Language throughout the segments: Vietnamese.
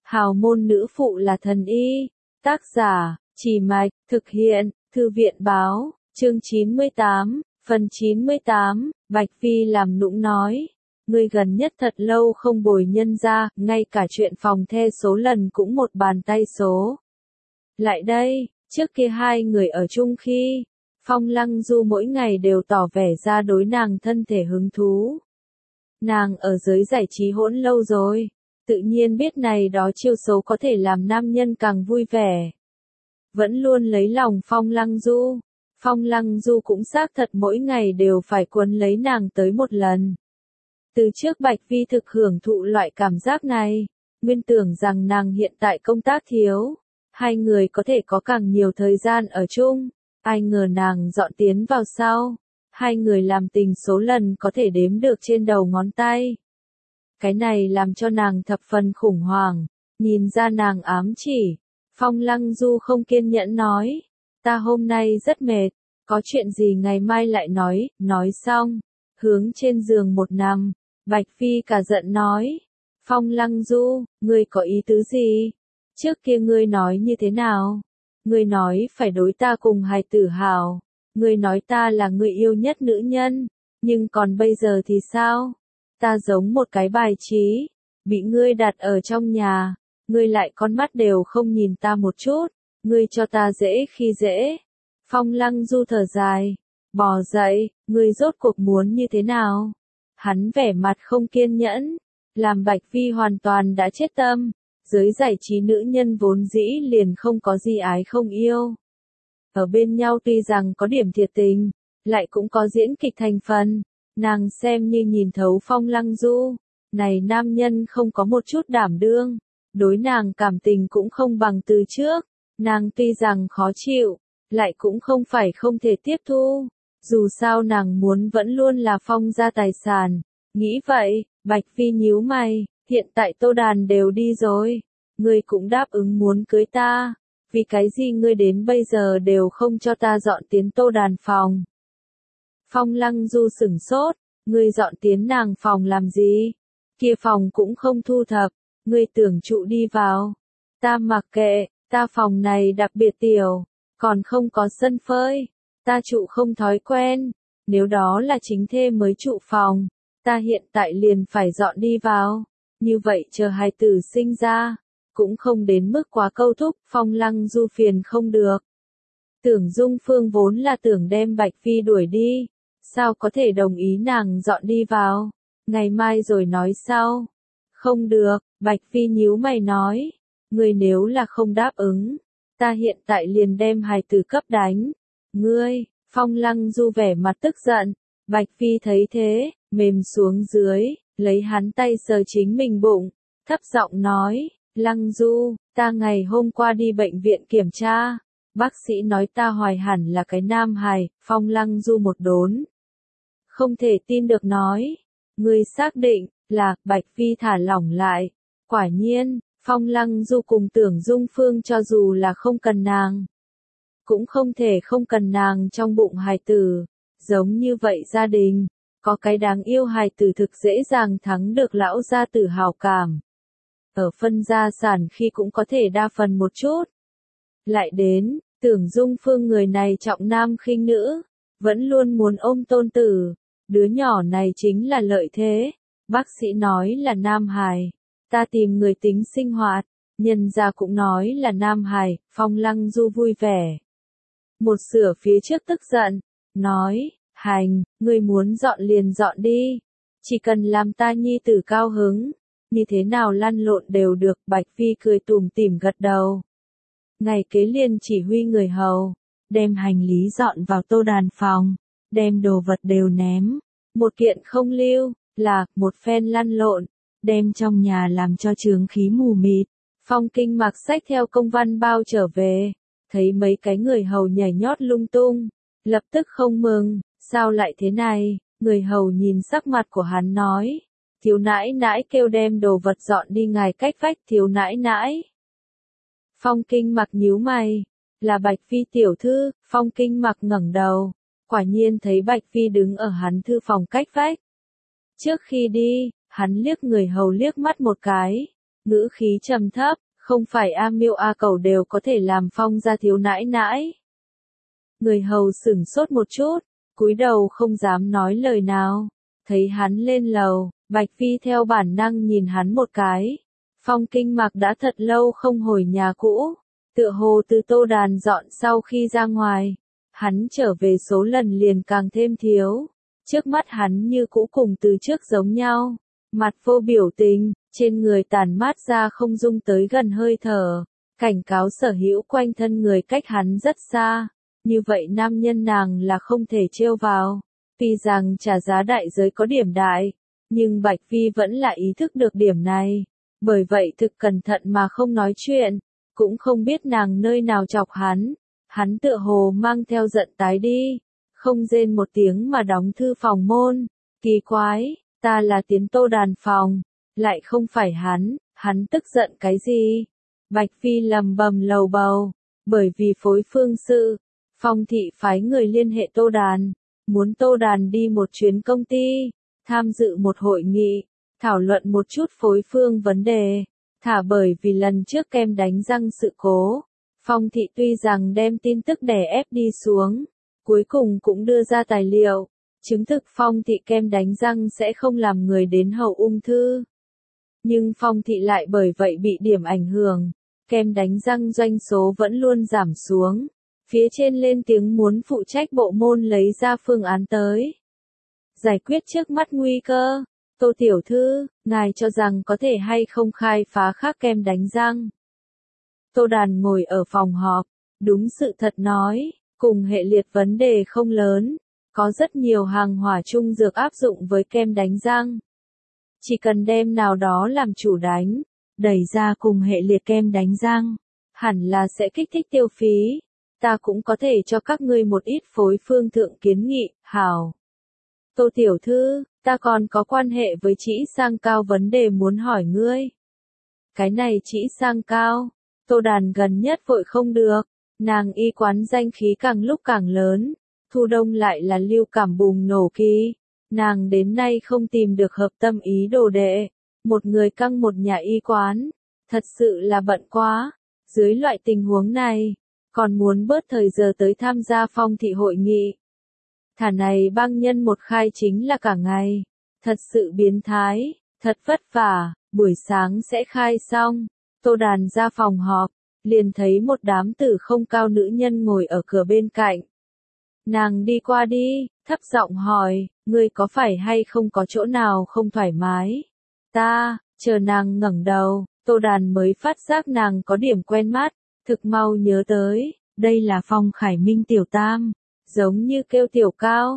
Hào môn nữ phụ là thần y. Tác giả, Trì Mạch, thực hiện, Thư viện báo, chương 98, phần 98, Bạch Phi làm nũng nói. Ngươi gần nhất thật lâu không bồi nhân ra, ngay cả chuyện phòng the số lần cũng một bàn tay số. Lại đây, trước kia hai người ở chung khi, Phong Lăng Du mỗi ngày đều tỏ vẻ ra đối nàng thân thể hứng thú. Nàng ở giới giải trí hỗn lâu rồi, tự nhiên biết này đó chiêu số có thể làm nam nhân càng vui vẻ. Vẫn luôn lấy lòng Phong Lăng Du. Phong Lăng Du cũng xác thật mỗi ngày đều phải quấn lấy nàng tới một lần. Từ trước Bạch Phi thực hưởng thụ loại cảm giác này, nguyên tưởng rằng nàng hiện tại công tác thiếu, hai người có thể có càng nhiều thời gian ở chung, ai ngờ nàng dọn tiến vào sau, hai người làm tình số lần có thể đếm được trên đầu ngón tay. Cái này làm cho nàng thập phần khủng hoảng, nhìn ra nàng ám chỉ. Phong Lăng Du không kiên nhẫn nói, ta hôm nay rất mệt, có chuyện gì ngày mai lại nói xong, hướng trên giường một nằm, Bạch Phi cả giận nói, Phong Lăng Du, ngươi có ý tứ gì? Trước kia ngươi nói như thế nào? Ngươi nói phải đối ta cùng hài tử hào, ngươi nói ta là người yêu nhất nữ nhân, nhưng còn bây giờ thì sao? Ta giống một cái bài trí, bị ngươi đặt ở trong nhà, ngươi lại con mắt đều không nhìn ta một chút, ngươi cho ta dễ khi dễ. Phong Lăng Du thở dài, bò dậy, ngươi rốt cuộc muốn như thế nào? Hắn vẻ mặt không kiên nhẫn, làm Bạch Phi hoàn toàn đã chết tâm, giới giải trí nữ nhân vốn dĩ liền không có gì ái không yêu. Ở bên nhau tuy rằng có điểm thiệt tình, lại cũng có diễn kịch thành phần, nàng xem như nhìn thấu Phong Lăng Du, này nam nhân không có một chút đảm đương, đối nàng cảm tình cũng không bằng từ trước, nàng tuy rằng khó chịu, lại cũng không phải không thể tiếp thu, dù sao nàng muốn vẫn luôn là Phong gia tài sản. Nghĩ vậy, Bạch Phi nhíu mày, hiện tại Tô Đàn đều đi rồi, ngươi cũng đáp ứng muốn cưới ta, vì cái gì ngươi đến bây giờ đều không cho ta dọn tiến Tô Đàn phòng? Phong Lăng Du sửng sốt, ngươi dọn tiến nàng phòng làm gì? Kia phòng cũng không thu thập, ngươi tưởng trụ đi vào. Ta mặc kệ, ta phòng này đặc biệt tiểu, còn không có sân phơi, ta trụ không thói quen, nếu đó là chính thê mới trụ phòng, ta hiện tại liền phải dọn đi vào, như vậy chờ hài tử sinh ra, cũng không đến mức quá câu thúc. Phong Lăng Du phiền không được. Tưởng Dung Phương vốn là tưởng đem Bạch Phi đuổi đi, sao có thể đồng ý nàng dọn đi vào, ngày mai rồi nói sau. Không được, Bạch Phi nhíu mày nói, ngươi nếu là không đáp ứng, ta hiện tại liền đem hài tử cấp đánh. Ngươi, Phong Lăng Du vẻ mặt tức giận, Bạch Phi thấy thế, mềm xuống dưới, lấy hắn tay sờ chính mình bụng, thấp giọng nói, Lăng Du, ta ngày hôm qua đi bệnh viện kiểm tra, bác sĩ nói ta hoài hẳn là cái nam hài. Phong Lăng Du một đốn, không thể tin được nói, ngươi xác định là? Bạch Phi thả lỏng lại, quả nhiên, Phong Lăng Du cùng Tưởng Dung Phương cho dù là không cần nàng, cũng không thể không cần nàng trong bụng hài tử, giống như vậy gia đình, có cái đáng yêu hài tử thực dễ dàng thắng được lão gia tử hào cảm. Ở phân gia sản khi cũng có thể đa phần một chút. Lại đến, Tưởng Dung Phương người này trọng nam khinh nữ, vẫn luôn muốn ôm tôn tử, đứa nhỏ này chính là lợi thế. Bác sĩ nói là nam hài, ta tìm người tính sinh hoạt, nhân gia cũng nói là nam hài. Phong Lăng Du vui vẻ. Một sửa phía trước tức giận, nói, hành, ngươi muốn dọn liền dọn đi, chỉ cần làm ta nhi tử cao hứng, như thế nào lăn lộn đều được. Bạch Phi cười tủm tỉm gật đầu. Ngày kế liền chỉ huy người hầu, đem hành lý dọn vào Tô Đàn phòng, đem đồ vật đều ném, một kiện không lưu, là một phen lăn lộn, đem trong nhà làm cho chướng khí mù mịt. Phong Kinh Mặc xách theo công văn bao trở về, thấy mấy cái người hầu nhảy nhót lung tung, lập tức không mừng, sao lại thế này? Người hầu nhìn sắc mặt của hắn nói, thiếu nãi nãi kêu đem đồ vật dọn đi ngài cách vách. Thiếu nãi nãi. Phong Kinh Mặc nhíu mày, là Bạch Phi tiểu thư. Phong Kinh Mặc ngẩng đầu, quả nhiên thấy Bạch Phi đứng ở hắn thư phòng cách vách. Trước khi đi, hắn liếc người hầu liếc mắt một cái, ngữ khí trầm thấp, không phải A Miêu A Cẩu đều có thể làm Phong gia thiếu nãi nãi. Người hầu sửng sốt một chút, cúi đầu không dám nói lời nào. Thấy hắn lên lầu, Bạch Phi theo bản năng nhìn hắn một cái. Phong Kinh Mạc đã thật lâu không hồi nhà cũ, tựa hồ từ Tô Đàn dọn sau khi ra ngoài. Hắn trở về số lần liền càng thêm thiếu. Trước mắt hắn như cũ cùng từ trước giống nhau. Mặt vô biểu tình, trên người tản mát ra không dung tới gần hơi thở. Cảnh cáo sở hữu quanh thân người cách hắn rất xa. Như vậy nam nhân nàng là không thể trêu vào. Tuy rằng trả giá đại giới có điểm đại, nhưng Bạch Phi vẫn là ý thức được điểm này. Bởi vậy thực cẩn thận mà không nói chuyện, cũng không biết nàng nơi nào chọc hắn. Hắn tựa hồ mang theo giận tái đi, không rên một tiếng mà đóng thư phòng môn. Kỳ quái, ta là tiến Tô Đàn phòng, lại không phải hắn tức giận cái gì? Bạch Phi lầm bầm lầu bầu, bởi vì phối phương sự, Phong thị phái người liên hệ Tô Đàn, muốn Tô Đàn đi một chuyến công ty, tham dự một hội nghị, thảo luận một chút phối phương vấn đề. Thả bởi vì lần trước kem đánh răng sự cố, Phong thị tuy rằng đem tin tức đè ép đi xuống, cuối cùng cũng đưa ra tài liệu, chứng thực Phong thị kem đánh răng sẽ không làm người đến hậu ung thư. Nhưng Phong thị lại bởi vậy bị điểm ảnh hưởng, kem đánh răng doanh số vẫn luôn giảm xuống. Phía trên lên tiếng muốn phụ trách bộ môn lấy ra phương án tới. Giải quyết trước mắt nguy cơ. Tô tiểu thư, ngài cho rằng có thể hay không khai phá khác kem đánh răng. Tô Đàn ngồi ở phòng họp, đúng sự thật nói, cùng hệ liệt vấn đề không lớn, có rất nhiều hàng hỏa chung dược áp dụng với kem đánh răng. Chỉ cần đem nào đó làm chủ đánh, đẩy ra cùng hệ liệt kem đánh răng, hẳn là sẽ kích thích tiêu phí. Ta cũng có thể cho các ngươi một ít phối phương thượng kiến nghị, hảo. Tô tiểu thư, ta còn có quan hệ với Trĩ Sang Cao vấn đề muốn hỏi ngươi. Cái này Trĩ Sang Cao, Tô Đàn gần nhất vội không được, nàng y quán danh khí càng lúc càng lớn, thu đông lại là lưu cảm bùng nổ kỳ, nàng đến nay không tìm được hợp tâm ý đồ đệ, một người căng một nhà y quán, thật sự là bận quá, dưới loại tình huống này, còn muốn bớt thời giờ tới tham gia Phong thị hội nghị. Thả này băng nhân một khai chính là cả ngày, thật sự biến thái, thật vất vả, buổi sáng sẽ khai xong, Tô Đàn ra phòng họp, liền thấy một đám tử không cao nữ nhân ngồi ở cửa bên cạnh. Nàng đi qua đi, thấp giọng hỏi, ngươi có phải hay không có chỗ nào không thoải mái? Chờ nàng ngẩng đầu, Tô Đàn mới phát giác nàng có điểm quen mắt, thực mau nhớ tới, đây là Phong Khải Minh tiểu tam, giống như kêu tiểu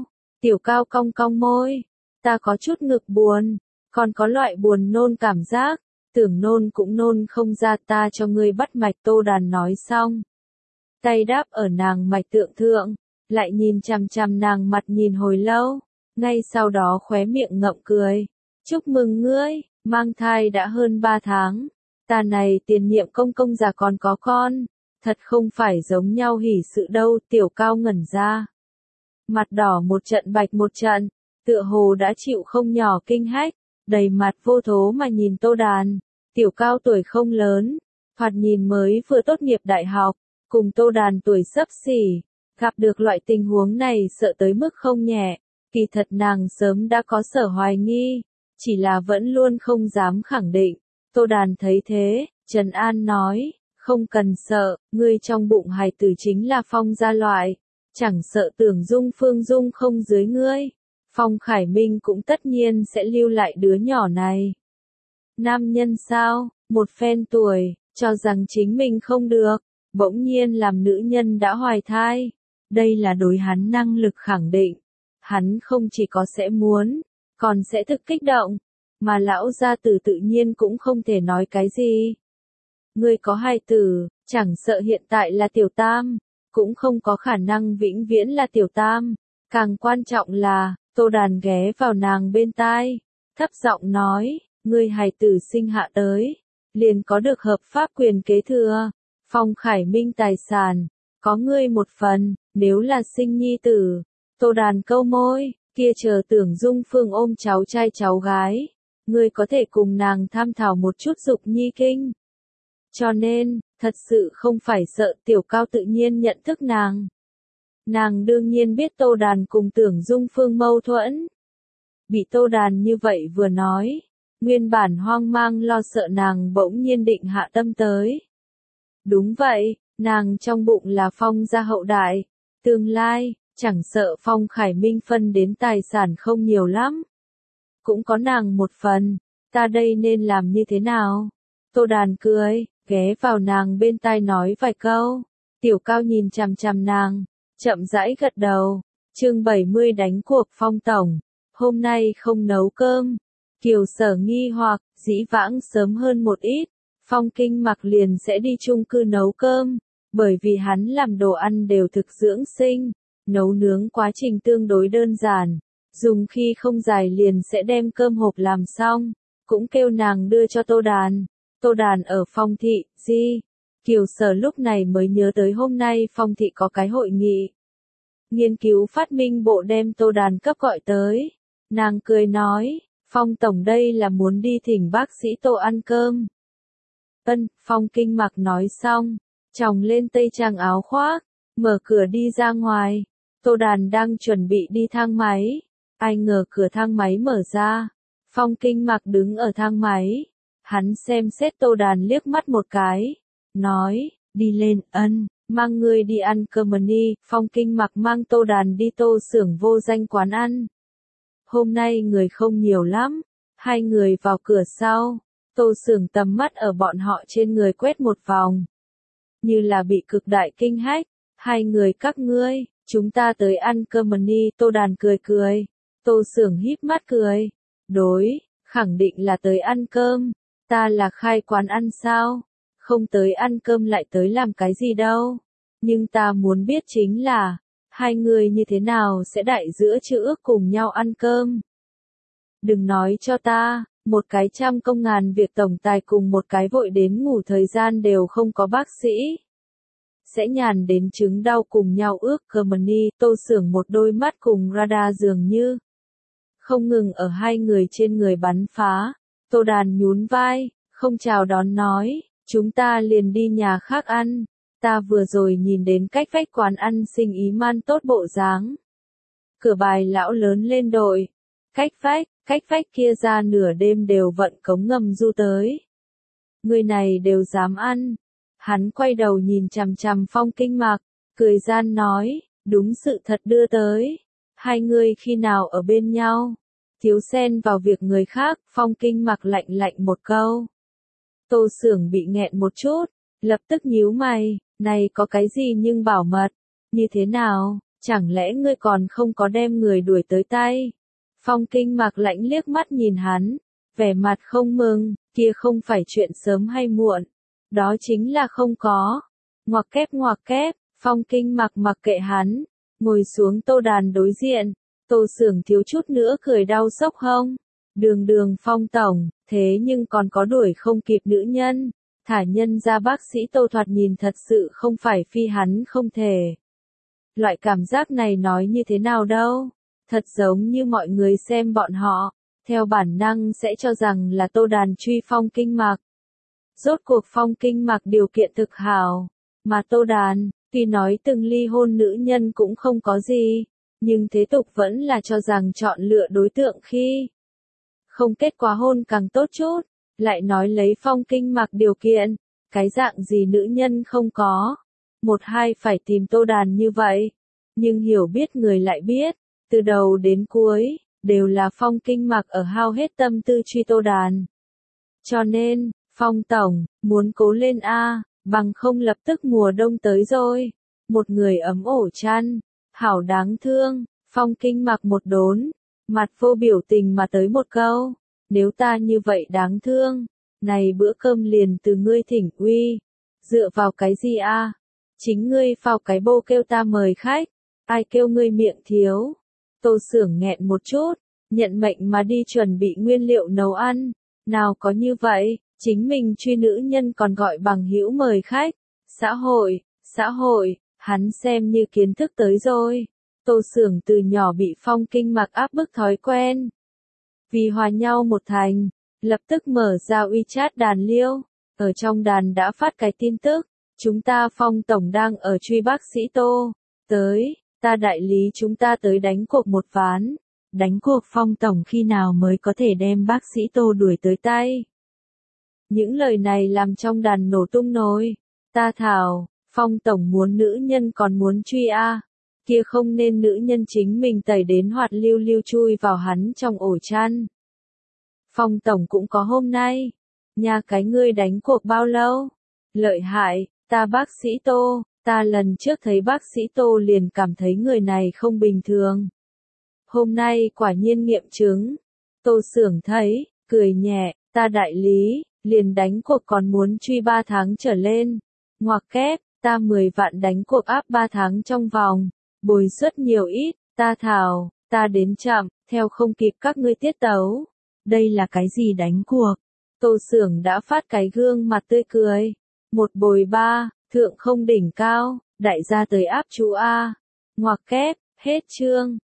cao cong cong môi, ta có chút ngực buồn, còn có loại buồn nôn cảm giác, tưởng nôn cũng nôn không ra, ta cho ngươi bắt mạch. Tô Đàn nói xong, tay đáp ở nàng mạch tượng thượng, lại nhìn chằm chằm nàng mặt nhìn hồi lâu, ngay sau đó khóe miệng ngậm cười, chúc mừng ngươi, mang thai đã hơn 3 tháng, ta này tiền nhiệm công công già còn có con, thật không phải giống nhau hỉ sự đâu. Tiểu Cao ngẩn ra, mặt đỏ một trận bạch một trận, tựa hồ đã chịu không nhỏ kinh hách, đầy mặt vô thố mà nhìn Tô Đàn. Tiểu Cao tuổi không lớn, thoạt nhìn mới vừa tốt nghiệp đại học, cùng Tô Đàn tuổi xấp xỉ, gặp được loại tình huống này sợ tới mức không nhẹ, kỳ thật nàng sớm đã có sở hoài nghi, chỉ là vẫn luôn không dám khẳng định. Tô Đàn thấy thế, trấn an nói, không cần sợ, ngươi trong bụng hài tử chính là Phong gia loại, chẳng sợ Tưởng Dung Phương Dung không dưới ngươi, Phong Khải Minh cũng tất nhiên sẽ lưu lại đứa nhỏ này. Nam nhân sao, một phen tuổi, cho rằng chính mình không được, bỗng nhiên làm nữ nhân đã hoài thai, đây là đối hắn năng lực khẳng định, hắn không chỉ có sẽ muốn, còn sẽ thực kích động, mà lão gia tử tự nhiên cũng không thể nói cái gì. Ngươi có hài tử, chẳng sợ hiện tại là tiểu tam, cũng không có khả năng vĩnh viễn là tiểu tam, càng quan trọng là, Tô Đàn ghé vào nàng bên tai, thấp giọng nói, ngươi hài tử sinh hạ tới, liền có được hợp pháp quyền kế thừa, Phong Khải Minh tài sản, có ngươi một phần, nếu là sinh nhi tử. Tô Đàn câu môi, kia chờ Tưởng Dung Phương ôm cháu trai cháu gái, ngươi có thể cùng nàng tham thảo một chút dục nhi kinh. Cho nên, thật sự không phải sợ Tiểu Cao tự nhiên nhận thức nàng. Nàng đương nhiên biết Tô Đàn cùng Tưởng Dung Phương mâu thuẫn. Bị Tô Đàn như vậy vừa nói, nguyên bản hoang mang lo sợ nàng bỗng nhiên định hạ tâm tới. Đúng vậy, nàng trong bụng là Phong gia hậu đại, tương lai, chẳng sợ Phong Khải Minh phân đến tài sản không nhiều lắm. Cũng có nàng một phần, ta đây nên làm như thế nào? Tô Đàn cười, ghé vào nàng bên tai nói vài câu. Tiểu Cao nhìn chằm chằm nàng, chậm rãi gật đầu. Chương 70 đánh cuộc Phong tổng. Hôm nay không nấu cơm. Kiều Sở nghi hoặc, dĩ vãng sớm hơn một ít, Phong Kinh Mặc liền sẽ đi chung cư nấu cơm, bởi vì hắn làm đồ ăn đều thực dưỡng sinh, nấu nướng quá trình tương đối đơn giản, dùng khi không dài liền sẽ đem cơm hộp làm xong, cũng kêu nàng đưa cho Tô Đàn. Tô Đàn ở Phong thị, gì? Kiều Sở lúc này mới nhớ tới hôm nay Phong thị có cái hội nghị. Nghiên cứu phát minh bộ đem Tô Đàn cấp gọi tới. Nàng cười nói, Phong tổng đây là muốn đi thỉnh bác sĩ Tô ăn cơm. Phong Kinh Mặc nói xong, chồng lên tây trang áo khoác, mở cửa đi ra ngoài. Tô Đàn đang chuẩn bị đi thang máy, ai ngờ cửa thang máy mở ra. Phong Kinh Mặc đứng ở thang máy, hắn xem xét Tô Đàn liếc mắt một cái, nói, đi lên, mang ngươi đi ăn cơm đi. Phong Kinh Mặc mang Tô Đàn đi Tô xưởng vô danh quán ăn. Hôm nay người không nhiều lắm, hai người vào cửa sau, Tô xưởng tầm mắt ở bọn họ trên người quét một vòng. Như là bị cực đại kinh hách, hai người các ngươi, chúng ta tới ăn cơm đi. Tô Đàn cười cười, Tô xưởng híp mắt cười, đối, khẳng định là tới ăn cơm, ta là khai quán ăn sao, không tới ăn cơm lại tới làm cái gì đâu, nhưng ta muốn biết chính là, hai người như thế nào sẽ đại giữa chữ ước cùng nhau ăn cơm. Đừng nói cho ta, một cái trăm công ngàn việc tổng tài cùng một cái vội đến ngủ thời gian đều không có bác sĩ. Sẽ nhàn đến chứng đau cùng nhau ước cơm đi. Tô xưởng một đôi mắt cùng radar dường như không ngừng ở hai người trên người bắn phá. Tô Đàn nhún vai, không chào đón nói, chúng ta liền đi nhà khác ăn. Ta vừa rồi nhìn đến cách vách quán ăn sinh ý man tốt bộ dáng. Cửa bài lão lớn lên đội. Cách vách kia ra nửa đêm đều vận cống ngầm du tới. Người này đều dám ăn. Hắn quay đầu nhìn chằm chằm Phong Kinh Mặc, cười gian nói, đúng sự thật đưa tới. Hai người khi nào ở bên nhau? Thiếu xen vào việc người khác. Phong Kinh Mặc lạnh lạnh một câu. Tô xưởng bị nghẹn một chút, lập tức nhíu mày, này có cái gì nhưng bảo mật, như thế nào, chẳng lẽ ngươi còn không có đem người đuổi tới tay? Phong Kinh Mặc lạnh liếc mắt nhìn hắn, vẻ mặt không mừng, kia không phải chuyện sớm hay muộn, đó chính là không có. Ngoặc kép, Phong Kinh Mặc mặc kệ hắn, ngồi xuống Tô Đàn đối diện, Tô xưởng thiếu chút nữa cười đau sốc hông. Đường Phong tổng, thế nhưng còn có đuổi không kịp nữ nhân, thả nhân ra bác sĩ Tô thoạt nhìn thật sự không phải phi hắn không thể. Loại cảm giác này nói như thế nào đâu, thật giống như mọi người xem bọn họ, theo bản năng sẽ cho rằng là Tô Đàn truy Phong Kinh Mặc. Rốt cuộc Phong Kinh Mặc điều kiện thực hảo, mà Tô Đàn, tuy nói từng ly hôn nữ nhân cũng không có gì, nhưng thế tục vẫn là cho rằng chọn lựa đối tượng khi không kết quả hôn càng tốt chút, lại nói lấy Phong Kinh Mặc điều kiện, cái dạng gì nữ nhân không có, một hai phải tìm Tô Đàn như vậy, nhưng hiểu biết người lại biết, từ đầu đến cuối, đều là Phong Kinh Mặc ở hao hết tâm tư truy Tô Đàn. Cho nên, Phong tổng, muốn cố lên a, bằng không lập tức mùa đông tới rồi. Một người ấm ổ chăn, hảo đáng thương. Phong Kinh Mặc một đốn, mặt vô biểu tình mà tới một câu, nếu ta như vậy đáng thương, này bữa cơm liền từ ngươi thỉnh uy, dựa vào cái gì a? Chính ngươi phao cái bô kêu ta mời khách, ai kêu ngươi miệng thiếu. Tô xưởng nghẹn một chút, nhận mệnh mà đi chuẩn bị nguyên liệu nấu ăn, nào có như vậy, chính mình truy nữ nhân còn gọi bằng hữu mời khách, xã hội, hắn xem như kiến thức tới rồi. Tô xưởng từ nhỏ bị Phong Kinh Mặc áp bức thói quen. Vì hòa nhau một thành, Lập tức mở ra WeChat đàn Liêu. Ở trong đàn đã phát cái tin tức. Chúng ta Phong Tổng đang ở truy bác sĩ Tô. Tới, ta đại lý chúng ta tới đánh cuộc một ván. Đánh cuộc Phong Tổng khi nào mới có thể đem bác sĩ Tô đuổi tới tay. Những lời này làm trong đàn nổ tung nồi. Ta thảo, Phong Tổng muốn nữ nhân còn muốn truy a, kia không nên nữ nhân chính mình tẩy đến hoạt lưu lưu chui vào hắn trong ổ chăn. Phong Tổng cũng có hôm nay. Nhà cái ngươi đánh cuộc bao lâu? Lợi hại, ta bác sĩ Tô, ta lần trước thấy bác sĩ Tô liền cảm thấy người này không bình thường. Hôm nay quả nhiên nghiệm chứng. Tô Xưởng thấy, cười nhẹ, ta đại lý, liền đánh cuộc còn muốn truy 3 tháng trở lên. Ngoặc kép, ta 10 vạn đánh cuộc áp 3 tháng trong vòng. Bồi suất nhiều ít, ta thảo, ta đến chậm, theo không kịp các ngươi tiết tấu. Đây là cái gì đánh cuộc? Tô Xưởng đã phát cái gương mặt tươi cười. Một bồi 3, thượng không đỉnh cao, đại gia tới áp chú A. Ngoặc kép, hết chương.